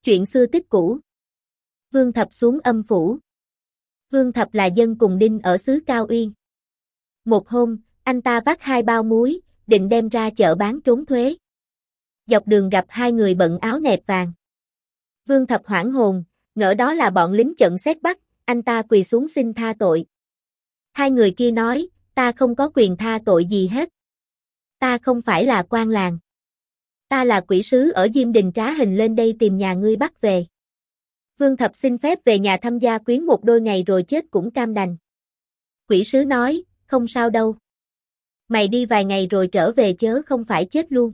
Chuyện xưa tích cũ. Vương Thập xuống âm phủ. Vương Thập là dân cùng đinh ở xứ Cao Uyên. Một hôm, anh ta vác 2 bao muối, định đem ra chợ bán trốn thuế. Dọc đường gặp 2 người bận áo nẹp vàng. Vương Thập hoảng hồn, ngỡ đó là bọn lính chận xét bắt, anh ta quỳ xuống xin tha tội. 2 người kia nói, ta không có quyền tha tội gì hết. Ta không phải là quan làng. Ta là quỷ sứ ở Diêm Đình trá hình lên đây tìm nhà ngươi bắt về. Vương Thập xin phép về nhà thăm gia quyến một đôi ngày rồi chết cũng cam đành. Quỷ sứ nói, không sao đâu. Mày đi vài ngày rồi trở về chớ không phải chết luôn.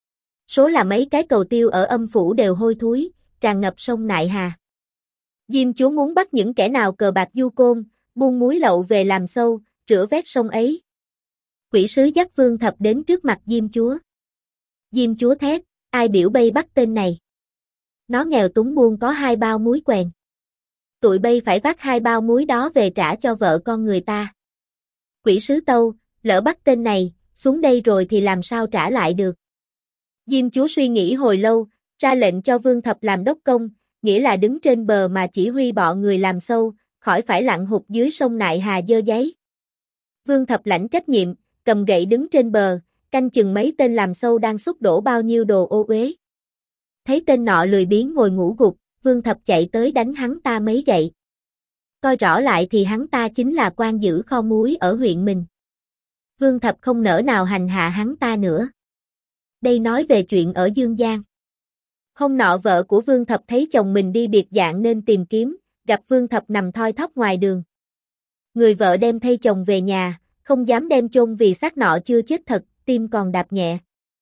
Số là mấy cái cầu tiêu ở âm phủ đều hôi thối, tràn ngập sông Nại Hà. Diêm chúa muốn bắt những kẻ nào cờ bạc du côn, buôn muối lậu về làm sâu, rửa vét sông ấy. Quỷ sứ dắt Vương Thập đến trước mặt Diêm chúa. Diêm chúa thét, ai biểu bây bắt tên này. Nó nghèo túng buôn có 2 bao muối quèn. Tụi bây phải vác 2 bao muối đó về trả cho vợ con người ta. Quỷ sứ tâu, lỡ bắt tên này, xuống đây rồi thì làm sao trả lại được. Diêm chúa suy nghĩ hồi lâu, ra lệnh cho Vương Thập làm đốc công, nghĩa là đứng trên bờ mà chỉ huy bọn người làm sâu, khỏi phải lặn hụt dưới sông Nại Hà dơ giấy. Vương Thập lãnh trách nhiệm, cầm gậy đứng trên bờ, canh chừng mấy tên làm sâu đang xúc đổ bao nhiêu đồ ô uế. Thấy tên nọ lười biếng ngồi ngủ gục, Vương Thập chạy tới đánh hắn ta mấy gậy. Coi rõ lại thì hắn ta chính là quan giữ kho muối ở huyện mình. Vương Thập không nỡ nào hành hạ hắn ta nữa. Đây nói về chuyện ở Dương Giang. Hôm nọ vợ của Vương Thập thấy chồng mình đi biệt dạng nên tìm kiếm, gặp Vương Thập nằm thoi thóp ngoài đường. Người vợ đem thây chồng về nhà, không dám đem chôn vì xác nọ chưa chết thật, tim còn đạp nhẹ.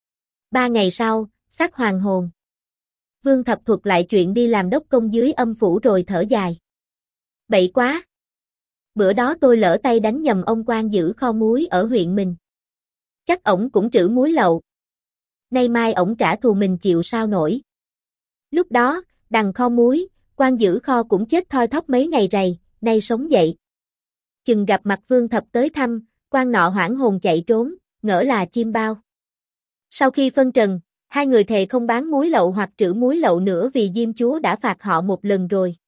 3 ngày sau, xác hoàn hồn. Vương Thập thuật lại chuyện đi làm đốc công dưới âm phủ rồi thở dài. Bậy quá! Bữa đó tôi lỡ tay đánh nhầm ông quan giữ kho muối ở huyện mình. Chắc ổng cũng trữ muối lậu. Nay mai ổng trả thù mình chịu sao nổi. Lúc đó, đằng kho muối, quan giữ kho cũng chết thoi thóp mấy ngày rày, nay sống dậy. Chừng gặp mặt Vương Thập tới thăm, quan nọ hoảng hồn chạy trốn, ngỡ là chim bao. Sau khi phân trần, 2 người thề không bán muối lậu hoặc trữ muối lậu nữa vì Diêm chúa đã phạt họ một lần rồi.